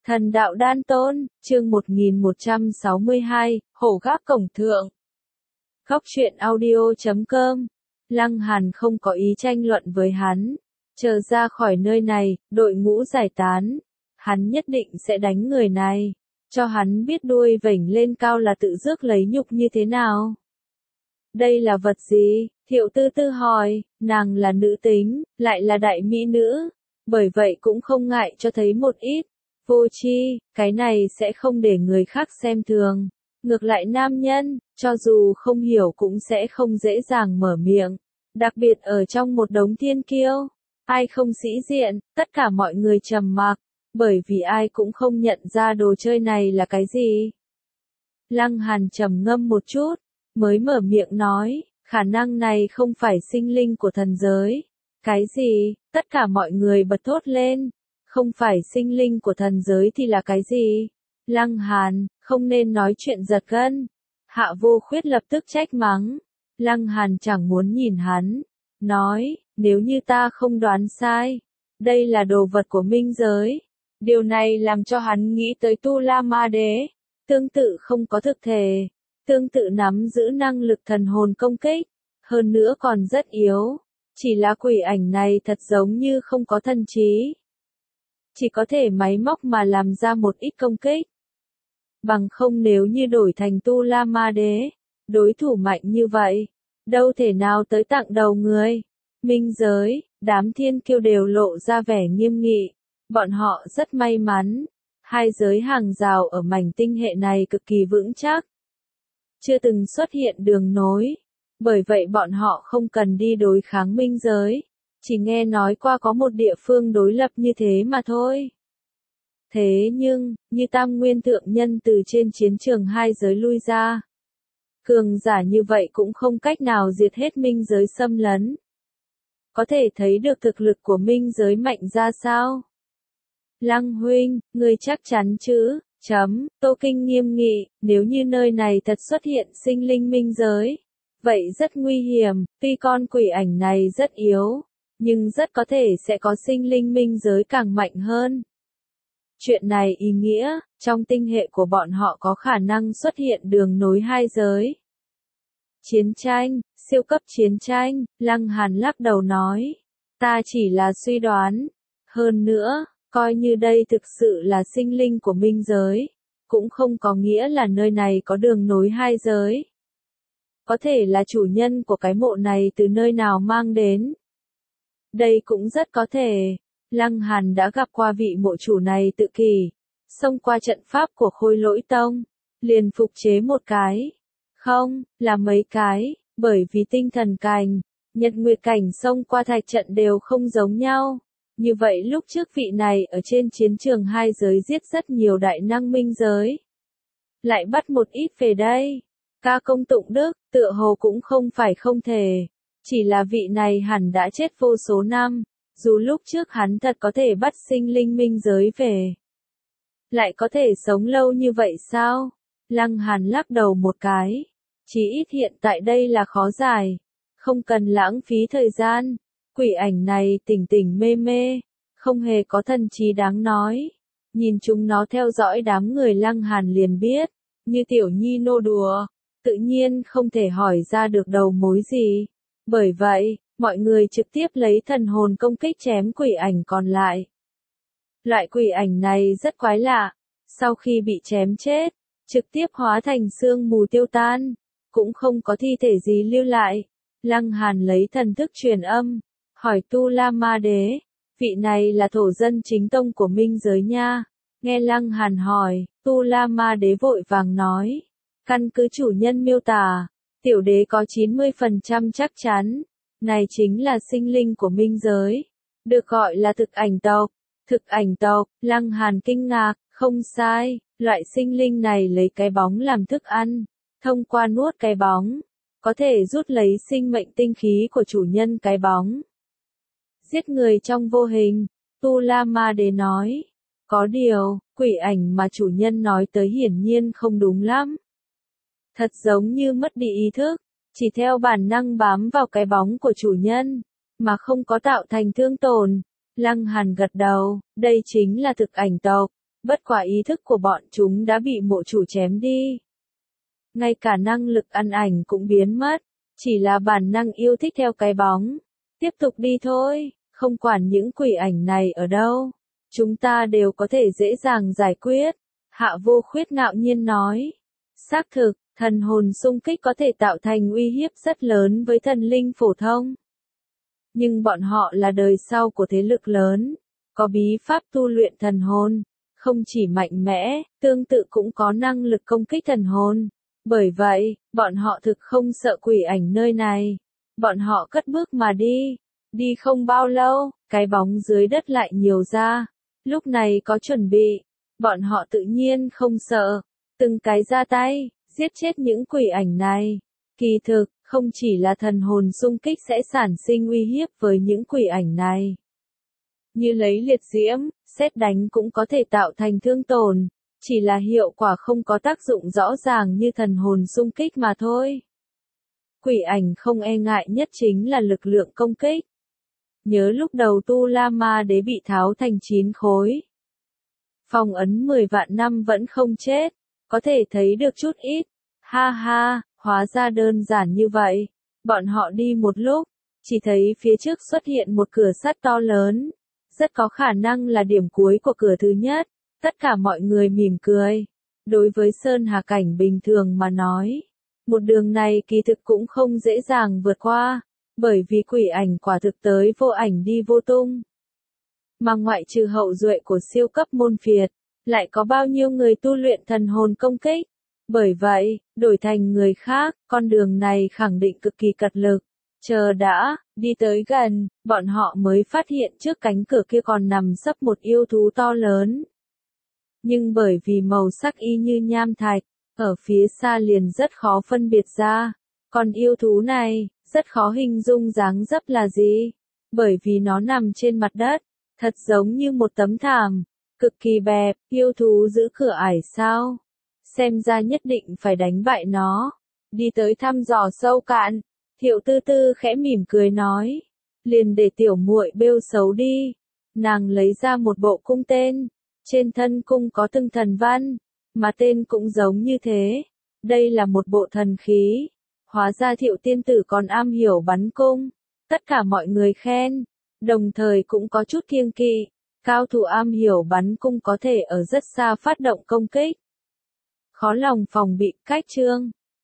Thần đạo đan tôn, chương 1162, hổ gác cổng thượng. Góc truyện audio.com. Lăng Hàn không có ý tranh luận với hắn. Chờ ra khỏi nơi này, đội ngũ giải tán. Hắn nhất định sẽ đánh người này. Cho hắn biết đuôi vểnh lên cao là tự rước lấy nhục như thế nào. Đây là vật gì? Thiệu Tư Tư hỏi, nàng là nữ tính, lại là đại mỹ nữ. Bởi vậy cũng không ngại cho thấy một ít. Vô tri, cái này sẽ không để người khác xem thường. Ngược lại nam nhân, cho dù không hiểu cũng sẽ không dễ dàng mở miệng. Đặc biệt ở trong một đống thiên kiêu. Ai không sĩ diện, tất cả mọi người trầm mặc. Bởi vì ai cũng không nhận ra đồ chơi này là cái gì. Lăng Hàn trầm ngâm một chút, mới mở miệng nói, khả năng này không phải sinh linh của thần giới. Cái gì? Tất cả mọi người bật thốt lên. Không phải sinh linh của thần giới thì là cái gì? Lăng Hàn, không nên nói chuyện giật gân. Hạ Vô Khuyết lập tức trách mắng. Lăng Hàn chẳng muốn nhìn hắn. Nói, nếu như ta không đoán sai. Đây là đồ vật của minh giới. Điều này làm cho hắn nghĩ tới Tu La Ma Đế. Tương tự không có thực thể. Tương tự nắm giữ năng lực thần hồn công kích. Hơn nữa còn rất yếu. Chỉ là quỷ ảnh này thật giống như không có thần trí. Chỉ có thể máy móc mà làm ra một ít công kích. Bằng không nếu như đổi thành Tu La Ma Đế, đối thủ mạnh như vậy, đâu thể nào tới tặng đầu người. Minh giới, đám thiên kiêu đều lộ ra vẻ nghiêm nghị. Bọn họ rất may mắn. Hai giới hàng rào ở mảnh tinh hệ này cực kỳ vững chắc. Chưa từng xuất hiện đường nối. Bởi vậy bọn họ không cần đi đối kháng minh giới. Chỉ nghe nói qua có một địa phương đối lập như thế mà thôi. Thế nhưng, như Tam Nguyên Thượng Nhân từ trên chiến trường hai giới lui ra. Cường giả như vậy cũng không cách nào diệt hết minh giới xâm lấn. Có thể thấy được thực lực của minh giới mạnh ra sao? Lăng huynh, ngươi chắc chắn chứ? Tô Kinh nghiêm nghị, nếu như nơi này thật xuất hiện sinh linh minh giới. Vậy rất nguy hiểm, tuy con quỷ ảnh này rất yếu. Nhưng rất có thể sẽ có sinh linh minh giới càng mạnh hơn. Chuyện này ý nghĩa, trong tinh hệ của bọn họ có khả năng xuất hiện đường nối hai giới. Chiến tranh, siêu cấp chiến tranh, Lăng Hàn lắc đầu nói. Ta chỉ là suy đoán. Hơn nữa, coi như đây thực sự là sinh linh của minh giới. Cũng không có nghĩa là nơi này có đường nối hai giới. Có thể là chủ nhân của cái mộ này từ nơi nào mang đến. Đây cũng rất có thể. Lăng Hàn đã gặp qua vị mộ chủ này tự kỷ. Xông qua trận pháp của Khôi Lỗi Tông. Liền phục chế một cái. Không, là mấy cái. Bởi vì tinh thần cảnh, nhật nguyệt cảnh xông qua thạch trận đều không giống nhau. Như vậy lúc trước vị này ở trên chiến trường hai giới giết rất nhiều đại năng minh giới. Lại bắt một ít về đây. Ca công tụng đức, tựa hồ cũng không phải không thể. Chỉ là vị này hẳn đã chết vô số năm, dù lúc trước hắn thật có thể bắt sinh linh minh giới về. Lại có thể sống lâu như vậy sao? Lăng Hàn lắc đầu một cái. Chỉ ít hiện tại đây là khó giải. Không cần lãng phí thời gian. Quỷ ảnh này tỉnh tỉnh mê mê. Không hề có thần trí đáng nói. Nhìn chúng nó theo dõi đám người Lăng Hàn liền biết. Như tiểu nhi nô đùa. Tự nhiên không thể hỏi ra được đầu mối gì. Bởi vậy, mọi người trực tiếp lấy thần hồn công kích chém quỷ ảnh còn lại. Loại quỷ ảnh này rất quái lạ. Sau khi bị chém chết, trực tiếp hóa thành sương mù tiêu tan. Cũng không có thi thể gì lưu lại. Lăng Hàn lấy thần thức truyền âm. Hỏi Tu La Ma Đế. Vị này là thổ dân chính tông của minh giới nha. Nghe Lăng Hàn hỏi, Tu La Ma Đế vội vàng nói. Căn cứ chủ nhân miêu tả. Tiểu đế có 90% chắc chắn. Này chính là sinh linh của minh giới. Được gọi là thực ảnh tộc. Thực ảnh tộc, Lăng Hàn kinh ngạc, không sai. Loại sinh linh này lấy cái bóng làm thức ăn. Thông qua nuốt cái bóng. Có thể rút lấy sinh mệnh tinh khí của chủ nhân cái bóng. Giết người trong vô hình. Tu La Ma Đế nói. Có điều, quỷ ảnh mà chủ nhân nói tới hiển nhiên không đúng lắm. Thật giống như mất đi ý thức, chỉ theo bản năng bám vào cái bóng của chủ nhân, mà không có tạo thành thương tổn. Lăng Hàn gật đầu, đây chính là thực ảnh tộc. bất quả ý thức của bọn chúng đã bị mộ chủ chém đi. Ngay cả năng lực ăn ảnh cũng biến mất, chỉ là bản năng yêu thích theo cái bóng. Tiếp tục đi thôi, không quản những quỷ ảnh này ở đâu, chúng ta đều có thể dễ dàng giải quyết. Hạ Vô Khuyết ngạo nhiên nói. Xác thực, thần hồn xung kích có thể tạo thành uy hiếp rất lớn với thần linh phổ thông. Nhưng bọn họ là đời sau của thế lực lớn, có bí pháp tu luyện thần hồn, không chỉ mạnh mẽ, tương tự cũng có năng lực công kích thần hồn. Bởi vậy, bọn họ thực không sợ quỷ ảnh nơi này. Bọn họ cất bước mà đi. Đi không bao lâu, cái bóng dưới đất lại nhiều ra. Lúc này có chuẩn bị, bọn họ tự nhiên không sợ. Từng cái ra tay, giết chết những quỷ ảnh này. Kỳ thực, không chỉ là thần hồn xung kích sẽ sản sinh uy hiếp với những quỷ ảnh này. Như lấy liệt diễm, sét đánh cũng có thể tạo thành thương tổn. Chỉ là hiệu quả không có tác dụng rõ ràng như thần hồn xung kích mà thôi. Quỷ ảnh không e ngại nhất chính là lực lượng công kích. Nhớ lúc đầu Tu La Ma Đế bị tháo thành 9 khối. Phong ấn 10 vạn năm vẫn không chết, có thể thấy được chút ít. Ha ha, hóa ra đơn giản như vậy. Bọn họ đi một lúc, chỉ thấy phía trước xuất hiện một cửa sắt to lớn. Rất có khả năng là điểm cuối của cửa thứ nhất. Tất cả mọi người mỉm cười. Đối với Sơn Hà Cảnh bình thường mà nói, một đường này kỳ thực cũng không dễ dàng vượt qua, bởi vì quỷ ảnh quả thực tới vô ảnh đi vô tung. Mà ngoại trừ hậu duệ của siêu cấp môn phiệt, lại có bao nhiêu người tu luyện thần hồn công kích. Bởi vậy, đổi thành người khác, con đường này khẳng định cực kỳ cật lực. Chờ đã, đi tới gần, bọn họ mới phát hiện trước cánh cửa kia còn nằm sấp một yêu thú to lớn. Nhưng bởi vì màu sắc y như nham thạch, ở phía xa liền rất khó phân biệt ra. Còn yêu thú này, rất khó hình dung dáng dấp là gì. Bởi vì nó nằm trên mặt đất, thật giống như một tấm thảm, cực kỳ bẹp, yêu thú giữ cửa ải sao. Xem ra nhất định phải đánh bại nó. Đi tới thăm dò sâu cạn, Thiệu Tư Tư khẽ mỉm cười nói. Liền để tiểu muội bêu xấu đi. Nàng lấy ra một bộ cung tên. Trên thân cung có từng thần văn, mà tên cũng giống như thế. Đây là một bộ thần khí. Hóa ra Thiệu tiên tử còn am hiểu bắn cung. Tất cả mọi người khen, đồng thời cũng có chút kiêng kỵ. Cao thủ am hiểu bắn cung có thể ở rất xa phát động công kích. Khó lòng phòng bị. Cách chương